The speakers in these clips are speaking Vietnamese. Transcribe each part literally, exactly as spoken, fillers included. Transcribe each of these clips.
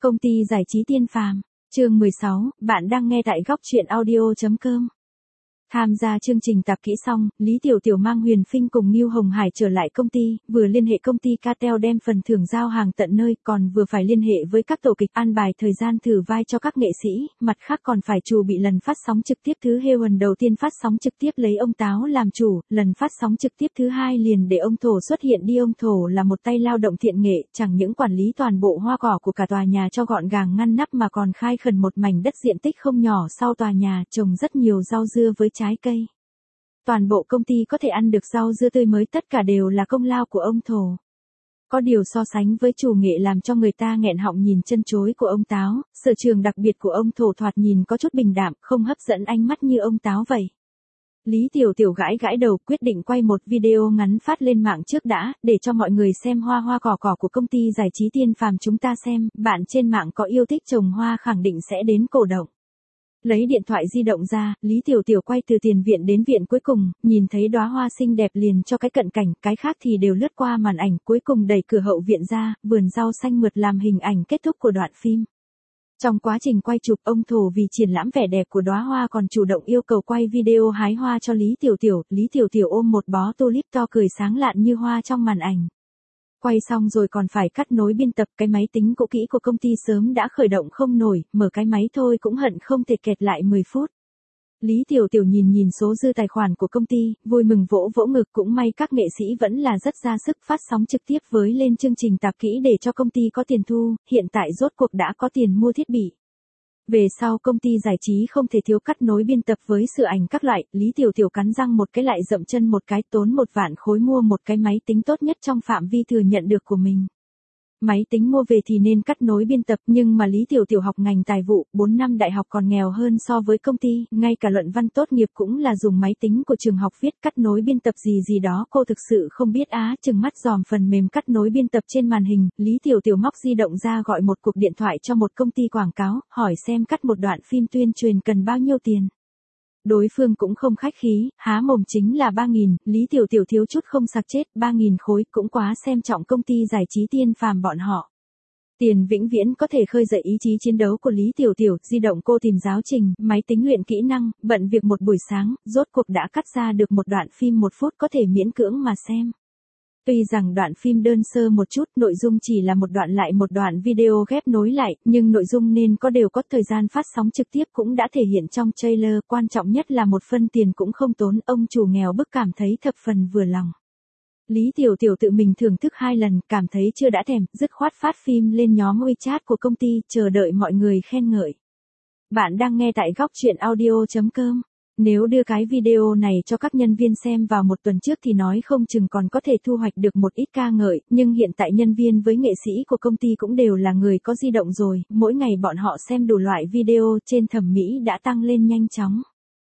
Công ty giải trí Tiên Phàm, chương mười sáu, bạn đang nghe tại góc truyện audio.com. Tham gia chương trình tạp kỹ xong, Lý Tiểu Tiểu mang Huyền Phinh cùng Ngưu Hồng Hải trở lại công ty, vừa liên hệ công ty Cartel đem phần thưởng giao hàng tận nơi, còn vừa phải liên hệ với các tổ kịch an bài thời gian thử vai cho các nghệ sĩ, mặt khác còn phải chuẩn bị lần phát sóng trực tiếp thứ Heaven đầu tiên phát sóng trực tiếp lấy ông Táo làm chủ, lần phát sóng trực tiếp thứ hai liền để ông Thổ xuất hiện đi. Ông Thổ là một tay lao động thiện nghệ, chẳng những quản lý toàn bộ hoa cỏ của cả tòa nhà cho gọn gàng ngăn nắp mà còn khai khẩn một mảnh đất diện tích không nhỏ sau tòa nhà, trồng rất nhiều rau dưa với trái cây. Toàn bộ công ty có thể ăn được rau dưa tươi mới, tất cả đều là công lao của ông Thổ. Có điều so sánh với chủ nghệ làm cho người ta nghẹn họng nhìn chân chối của ông Táo, sở trường đặc biệt của ông Thổ thoạt nhìn có chút bình đạm, không hấp dẫn ánh mắt như ông Táo vậy. Lý Tiểu Tiểu gãi gãi đầu, quyết định quay một video ngắn phát lên mạng trước đã, để cho mọi người xem hoa hoa cỏ cỏ của công ty giải trí Tiên Phàm chúng ta xem, bạn trên mạng có yêu thích trồng hoa khẳng định sẽ đến cổ động. Lấy điện thoại di động ra, Lý Tiểu Tiểu quay từ tiền viện đến viện cuối cùng, nhìn thấy đóa hoa xinh đẹp liền cho cái cận cảnh, cái khác thì đều lướt qua màn ảnh, cuối cùng đẩy cửa hậu viện ra, vườn rau xanh mượt làm hình ảnh kết thúc của đoạn phim. Trong quá trình quay chụp, ông Thổ vì triển lãm vẻ đẹp của đóa hoa còn chủ động yêu cầu quay video hái hoa cho Lý Tiểu Tiểu, Lý Tiểu Tiểu ôm một bó tulip to cười sáng lạn như hoa trong màn ảnh. Quay xong rồi còn phải cắt nối biên tập, cái máy tính cũ kỹ của công ty sớm đã khởi động không nổi, mở cái máy thôi cũng hận không thể kẹt lại mười phút. Lý Tiểu Tiểu nhìn nhìn số dư tài khoản của công ty, vui mừng vỗ vỗ ngực, cũng may các nghệ sĩ vẫn là rất ra sức phát sóng trực tiếp với lên chương trình tạp kỹ để cho công ty có tiền thu, hiện tại rốt cuộc đã có tiền mua thiết bị. Về sau công ty giải trí không thể thiếu cắt nối biên tập với sửa ảnh các loại, Lý Tiểu Tiểu cắn răng một cái lại dậm chân một cái, tốn một vạn khối mua một cái máy tính tốt nhất trong phạm vi thừa nhận được của mình. Máy tính mua về thì nên cắt nối biên tập, nhưng mà Lý Tiểu Tiểu học ngành tài vụ, bốn năm đại học còn nghèo hơn so với công ty, ngay cả luận văn tốt nghiệp cũng là dùng máy tính của trường học viết, cắt nối biên tập gì gì đó cô thực sự không biết á, chừng mắt dòm phần mềm cắt nối biên tập trên màn hình, Lý Tiểu Tiểu móc di động ra gọi một cuộc điện thoại cho một công ty quảng cáo, hỏi xem cắt một đoạn phim tuyên truyền cần bao nhiêu tiền. Đối phương cũng không khách khí, há mồm chính là ba nghìn, Lý Tiểu Tiểu thiếu chút không sặc chết, ba nghìn khối cũng quá xem trọng công ty giải trí Tiên Phàm bọn họ. Tiền vĩnh viễn có thể khơi dậy ý chí chiến đấu của Lý Tiểu Tiểu, di động cô tìm giáo trình, máy tính luyện kỹ năng, bận việc một buổi sáng, rốt cuộc đã cắt ra được một đoạn phim một phút có thể miễn cưỡng mà xem. Tuy rằng đoạn phim đơn sơ một chút, nội dung chỉ là một đoạn lại một đoạn video ghép nối lại, nhưng nội dung nên có đều có, thời gian phát sóng trực tiếp cũng đã thể hiện trong trailer, quan trọng nhất là một phân tiền cũng không tốn, ông chủ nghèo bức cảm thấy thập phần vừa lòng. Lý Tiểu Tiểu tự mình thưởng thức hai lần, cảm thấy chưa đã thèm, dứt khoát phát phim lên nhóm WeChat của công ty, chờ đợi mọi người khen ngợi. Bạn đang nghe tại góc truyện audio.com. Nếu đưa cái video này cho các nhân viên xem vào một tuần trước thì nói không chừng còn có thể thu hoạch được một ít ca ngợi, nhưng hiện tại nhân viên với nghệ sĩ của công ty cũng đều là người có di động rồi, mỗi ngày bọn họ xem đủ loại video trên thẩm mỹ đã tăng lên nhanh chóng.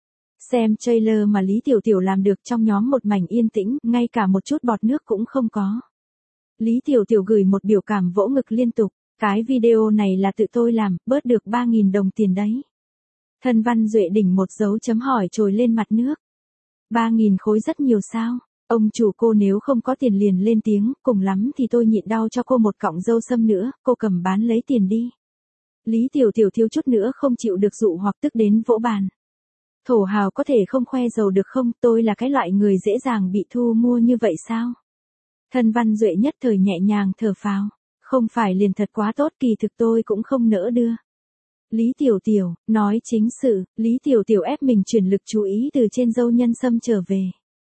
Xem trailer mà Lý Tiểu Tiểu làm được, trong nhóm một mảnh yên tĩnh, ngay cả một chút bọt nước cũng không có. Lý Tiểu Tiểu gửi một biểu cảm vỗ ngực liên tục, cái video này là tự tôi làm, bớt được ba nghìn đồng tiền đấy. Thân Văn Duệ đỉnh một dấu chấm hỏi trồi lên mặt nước. ba nghìn khối rất nhiều sao? Ông chủ cô nếu không có tiền liền lên tiếng, cùng lắm thì tôi nhịn đau cho cô một cọng dâu sâm nữa, cô cầm bán lấy tiền đi. Lý Tiểu Tiểu thiếu chút nữa không chịu được dụ hoặc tức đến vỗ bàn. Thổ hào có thể không khoe giàu được không, tôi là cái loại người dễ dàng bị thu mua như vậy sao? Thân Văn Duệ nhất thời nhẹ nhàng thở phào, không phải liền thật quá tốt, kỳ thực tôi cũng không nỡ đưa. Lý Tiểu Tiểu, nói chính sự, Lý Tiểu Tiểu ép mình chuyển lực chú ý từ trên dâu nhân sâm trở về.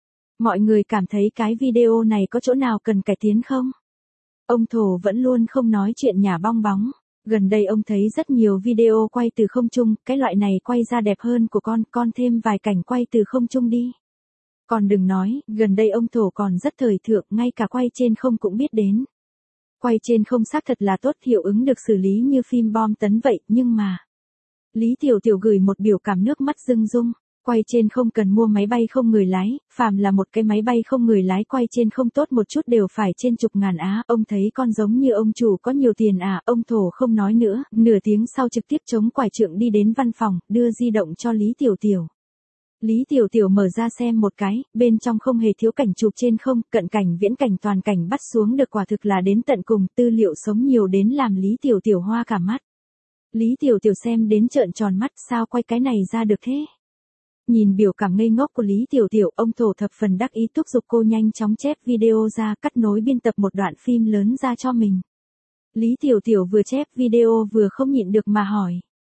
Mọi người cảm thấy cái video này có chỗ nào cần cải tiến không? Ông Thổ vẫn luôn không nói chuyện nhà bong bóng. Gần đây ông thấy rất nhiều video quay từ không trung, cái loại này quay ra đẹp hơn của con, con thêm vài cảnh quay từ không trung đi. Còn đừng nói, gần đây ông Thổ còn rất thời thượng, ngay cả quay trên không cũng biết đến. Quay trên không xác thật là tốt, hiệu ứng được xử lý như phim bom tấn vậy, nhưng mà... Lý Tiểu Tiểu gửi một biểu cảm nước mắt rưng rung, quay trên không cần mua máy bay không người lái, phàm là một cái máy bay không người lái quay trên không tốt một chút đều phải trên chục ngàn á, ông thấy con giống như ông chủ có nhiều tiền à, ông Thổ không nói nữa, nửa tiếng sau trực tiếp chống quải trượng đi đến văn phòng, đưa di động cho Lý Tiểu Tiểu. Lý Tiểu Tiểu mở ra xem một cái, bên trong không hề thiếu cảnh chụp trên không, cận cảnh viễn cảnh toàn cảnh bắt xuống được quả thực là đến tận cùng, tư liệu sống nhiều đến làm Lý Tiểu Tiểu hoa cả mắt. Lý Tiểu Tiểu xem đến trợn tròn mắt, sao quay cái này ra được thế? Nhìn biểu cảm ngây ngốc của Lý Tiểu Tiểu, ông Thổ thập phần đắc ý thúc giục cô nhanh chóng chép video ra, cắt nối biên tập một đoạn phim lớn ra cho mình. Lý Tiểu Tiểu vừa chép video vừa không nhịn được mà hỏi.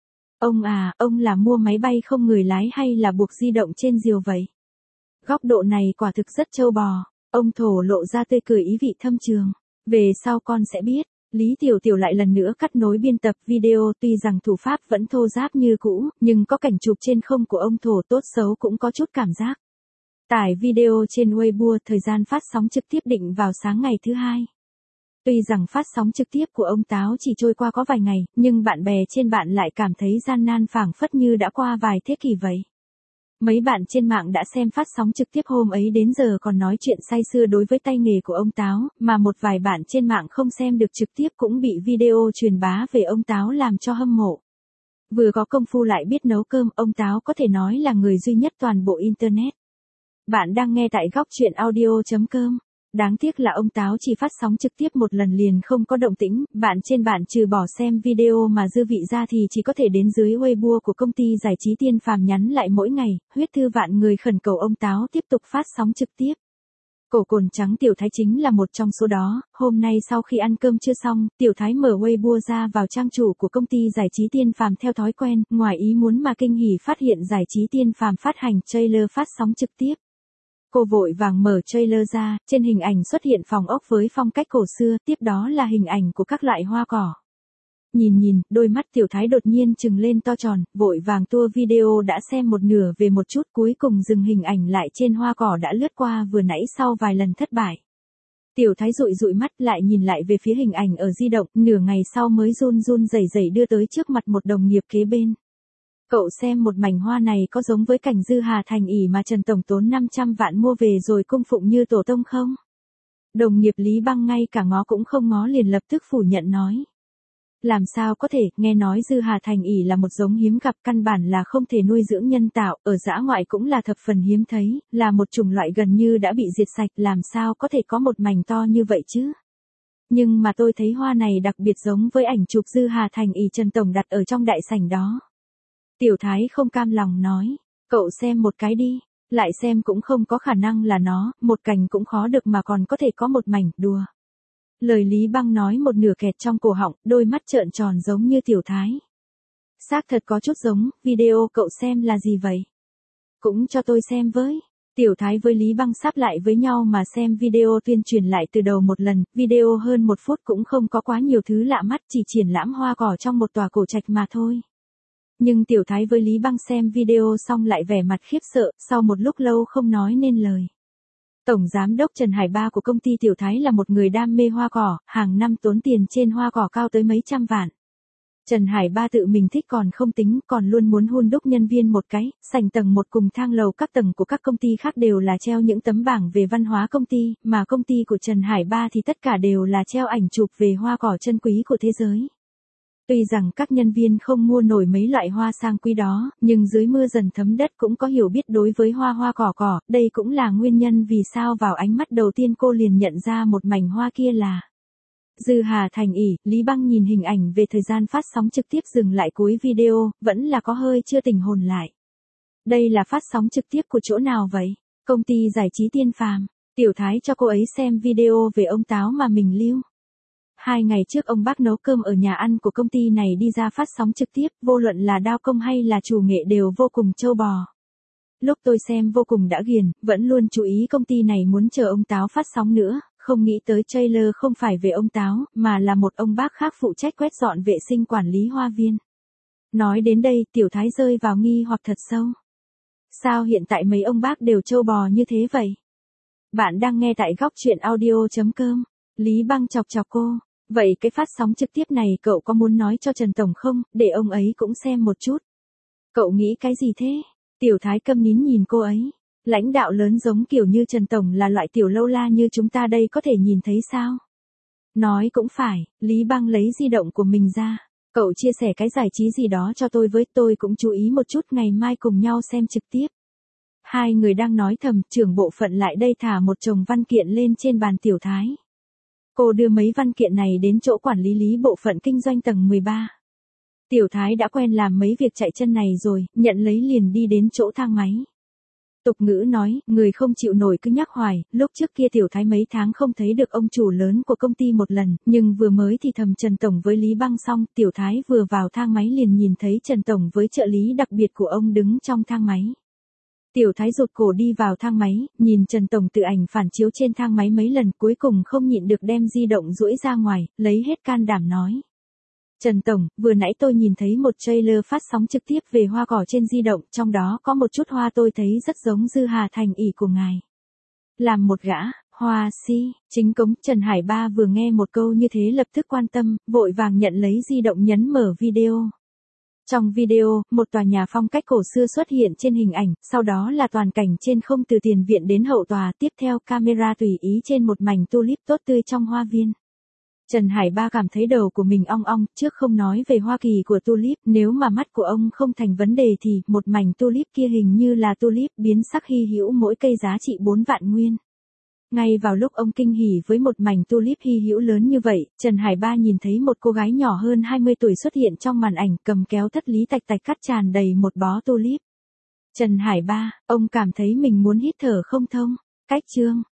Ông à, ông là mua máy bay không người lái hay là buộc di động trên diều vậy? Góc độ này quả thực rất trâu bò. Ông Thổ lộ ra tươi cười ý vị thâm trường. Về sau con sẽ biết. Lý Tiểu Tiểu lại lần nữa cắt nối biên tập video, tuy rằng thủ pháp vẫn thô ráp như cũ, nhưng có cảnh chụp trên không của ông Thổ tốt xấu cũng có chút cảm giác. Tải video trên Weibo, thời gian phát sóng trực tiếp định vào sáng ngày thứ hai. Tuy rằng phát sóng trực tiếp của ông Táo chỉ trôi qua có vài ngày, nhưng bạn bè trên bạn lại cảm thấy gian nan phảng phất như đã qua vài thế kỷ vậy. Mấy bạn trên mạng đã xem phát sóng trực tiếp hôm ấy đến giờ còn nói chuyện say sưa đối với tay nghề của ông Táo, mà một vài bạn trên mạng không xem được trực tiếp cũng bị video truyền bá về ông Táo làm cho hâm mộ. Vừa có công phu lại biết nấu cơm, ông Táo có thể nói là người duy nhất toàn bộ Internet. Bạn đang nghe tại góc truyện audio chấm com. Đáng tiếc là ông Táo chỉ phát sóng trực tiếp một lần liền không có động tĩnh, bạn trên bạn trừ bỏ xem video mà dư vị ra thì chỉ có thể đến dưới Weibo của công ty giải trí Tiên Phàm nhắn lại mỗi ngày, huyết thư vạn người khẩn cầu ông Táo tiếp tục phát sóng trực tiếp. Cổ cồn trắng Tiểu Thái chính là một trong số đó, hôm nay sau khi ăn cơm chưa xong, Tiểu Thái mở Weibo ra vào trang chủ của công ty giải trí Tiên Phàm theo thói quen, ngoài ý muốn mà kinh hỉ phát hiện giải trí Tiên Phàm phát hành trailer phát sóng trực tiếp. Cô vội vàng mở trailer ra, trên hình ảnh xuất hiện phòng ốc với phong cách cổ xưa, tiếp đó là hình ảnh của các loại hoa cỏ. Nhìn nhìn, đôi mắt Tiểu Thái đột nhiên trừng lên to tròn, vội vàng tua video đã xem một nửa về một chút, cuối cùng dừng hình ảnh lại trên hoa cỏ đã lướt qua vừa nãy sau vài lần thất bại. Tiểu Thái dụi dụi mắt lại nhìn lại về phía hình ảnh ở di động, nửa ngày sau mới run run rẩy rẩy đưa tới trước mặt một đồng nghiệp kế bên. Cậu xem một mảnh hoa này có giống với cảnh Dư Hà Thành ỷ mà Trần Tổng tốn năm trăm vạn mua về rồi cung phụng như tổ tông không? Đồng nghiệp Lý Băng ngay cả ngó cũng không ngó liền lập tức phủ nhận nói. Làm sao có thể, nghe nói Dư Hà Thành ỷ là một giống hiếm gặp, căn bản là không thể nuôi dưỡng nhân tạo, ở dã ngoại cũng là thập phần hiếm thấy, là một chủng loại gần như đã bị diệt sạch, làm sao có thể có một mảnh to như vậy chứ? Nhưng mà tôi thấy hoa này đặc biệt giống với ảnh chụp Dư Hà Thành ỷ Trần Tổng đặt ở trong đại sảnh đó. Tiểu Thái không cam lòng nói, cậu xem một cái đi, lại xem cũng không có khả năng là nó, một cành cũng khó được mà còn có thể có một mảnh, đùa. Lời Lý Băng nói một nửa kẹt trong cổ họng, đôi mắt trợn tròn giống như Tiểu Thái. Xác thật có chút giống, video cậu xem là gì vậy? Cũng cho tôi xem với. Tiểu Thái với Lý Băng sáp lại với nhau mà xem video tuyên truyền lại từ đầu một lần, video hơn một phút cũng không có quá nhiều thứ lạ mắt, chỉ triển lãm hoa cỏ trong một tòa cổ trạch mà thôi. Nhưng Tiểu Thái với Lý Băng xem video xong lại vẻ mặt khiếp sợ, sau một lúc lâu không nói nên lời. Tổng Giám đốc Trần Hải Ba của công ty Tiểu Thái là một người đam mê hoa cỏ, hàng năm tốn tiền trên hoa cỏ cao tới mấy trăm vạn. Trần Hải Ba tự mình thích còn không tính, còn luôn muốn hun đúc nhân viên một cái, sảnh tầng một cùng thang lầu các tầng của các công ty khác đều là treo những tấm bảng về văn hóa công ty, mà công ty của Trần Hải Ba thì tất cả đều là treo ảnh chụp về hoa cỏ chân quý của thế giới. Tuy rằng các nhân viên không mua nổi mấy loại hoa sang quý đó, nhưng dưới mưa dần thấm đất cũng có hiểu biết đối với hoa hoa cỏ cỏ, đây cũng là nguyên nhân vì sao vào ánh mắt đầu tiên cô liền nhận ra một mảnh hoa kia là Dư Hà Thành ỷ. Lý Băng nhìn hình ảnh về thời gian phát sóng trực tiếp dừng lại cuối video, vẫn là có hơi chưa tỉnh hồn lại. Đây là phát sóng trực tiếp của chỗ nào vậy? Công ty giải trí Tiên Phàm. Tiểu Thái cho cô ấy xem video về ông Táo mà mình lưu. Hai ngày trước ông bác nấu cơm ở nhà ăn của công ty này đi ra phát sóng trực tiếp, vô luận là đao công hay là chủ nghệ đều vô cùng trâu bò. Lúc tôi xem vô cùng đã ghiền, vẫn luôn chú ý công ty này muốn chờ ông Táo phát sóng nữa, không nghĩ tới trailer không phải về ông Táo, mà là một ông bác khác phụ trách quét dọn vệ sinh quản lý hoa viên. Nói đến đây, Tiểu Thái rơi vào nghi hoặc thật sâu. Sao hiện tại mấy ông bác đều trâu bò như thế vậy? Bạn đang nghe tại góc truyện audio chấm com. Lý Băng chọc chọc cô. Vậy cái phát sóng trực tiếp này cậu có muốn nói cho Trần Tổng không, để ông ấy cũng xem một chút. Cậu nghĩ cái gì thế? Tiểu Thái câm nín nhìn cô ấy. Lãnh đạo lớn giống kiểu như Trần Tổng là loại tiểu lâu la như chúng ta đây có thể nhìn thấy sao? Nói cũng phải, Lý Băng lấy di động của mình ra. Cậu chia sẻ cái giải trí gì đó cho tôi với, tôi cũng chú ý một chút, ngày mai cùng nhau xem trực tiếp. Hai người đang nói thầm, trưởng bộ phận lại đây thả một chồng văn kiện lên trên bàn Tiểu Thái. Cô đưa mấy văn kiện này đến chỗ quản lý lý bộ phận kinh doanh tầng mười ba. Tiểu Thái đã quen làm mấy việc chạy chân này rồi, nhận lấy liền đi đến chỗ thang máy. Tục ngữ nói, người không chịu nổi cứ nhắc hoài, lúc trước kia Tiểu Thái mấy tháng không thấy được ông chủ lớn của công ty một lần, nhưng vừa mới thì thầm Trần Tổng với Lý Băng xong, Tiểu Thái vừa vào thang máy liền nhìn thấy Trần Tổng với trợ lý đặc biệt của ông đứng trong thang máy. Tiểu Thái rụt cổ đi vào thang máy, nhìn Trần Tổng tự ảnh phản chiếu trên thang máy mấy lần, cuối cùng không nhịn được đem di động duỗi ra ngoài, lấy hết can đảm nói. Trần Tổng, vừa nãy tôi nhìn thấy một trailer phát sóng trực tiếp về hoa cỏ trên di động, trong đó có một chút hoa tôi thấy rất giống Dư Hà Thành ỷ của ngài. Làm một gã, hoa si, chính cống, Trần Hải Ba vừa nghe một câu như thế lập tức quan tâm, vội vàng nhận lấy di động nhấn mở video. Trong video, một tòa nhà phong cách cổ xưa xuất hiện trên hình ảnh, sau đó là toàn cảnh trên không từ tiền viện đến hậu tòa, tiếp theo camera tùy ý trên một mảnh tulip tốt tươi trong hoa viên. Trần Hải Ba cảm thấy đầu của mình ong ong, trước không nói về hoa kỳ của tulip, nếu mà mắt của ông không thành vấn đề thì một mảnh tulip kia hình như là tulip biến sắc hy hữu mỗi cây giá trị bốn vạn nguyên. Ngay vào lúc ông kinh hỉ với một mảnh tulip hy hữu lớn như vậy, Trần Hải Ba nhìn thấy một cô gái nhỏ hơn hai mươi tuổi xuất hiện trong màn ảnh, cầm kéo thất lý tạch tạch cắt tràn đầy một bó tulip. Trần Hải Ba, ông cảm thấy mình muốn hít thở không thông. Cách chương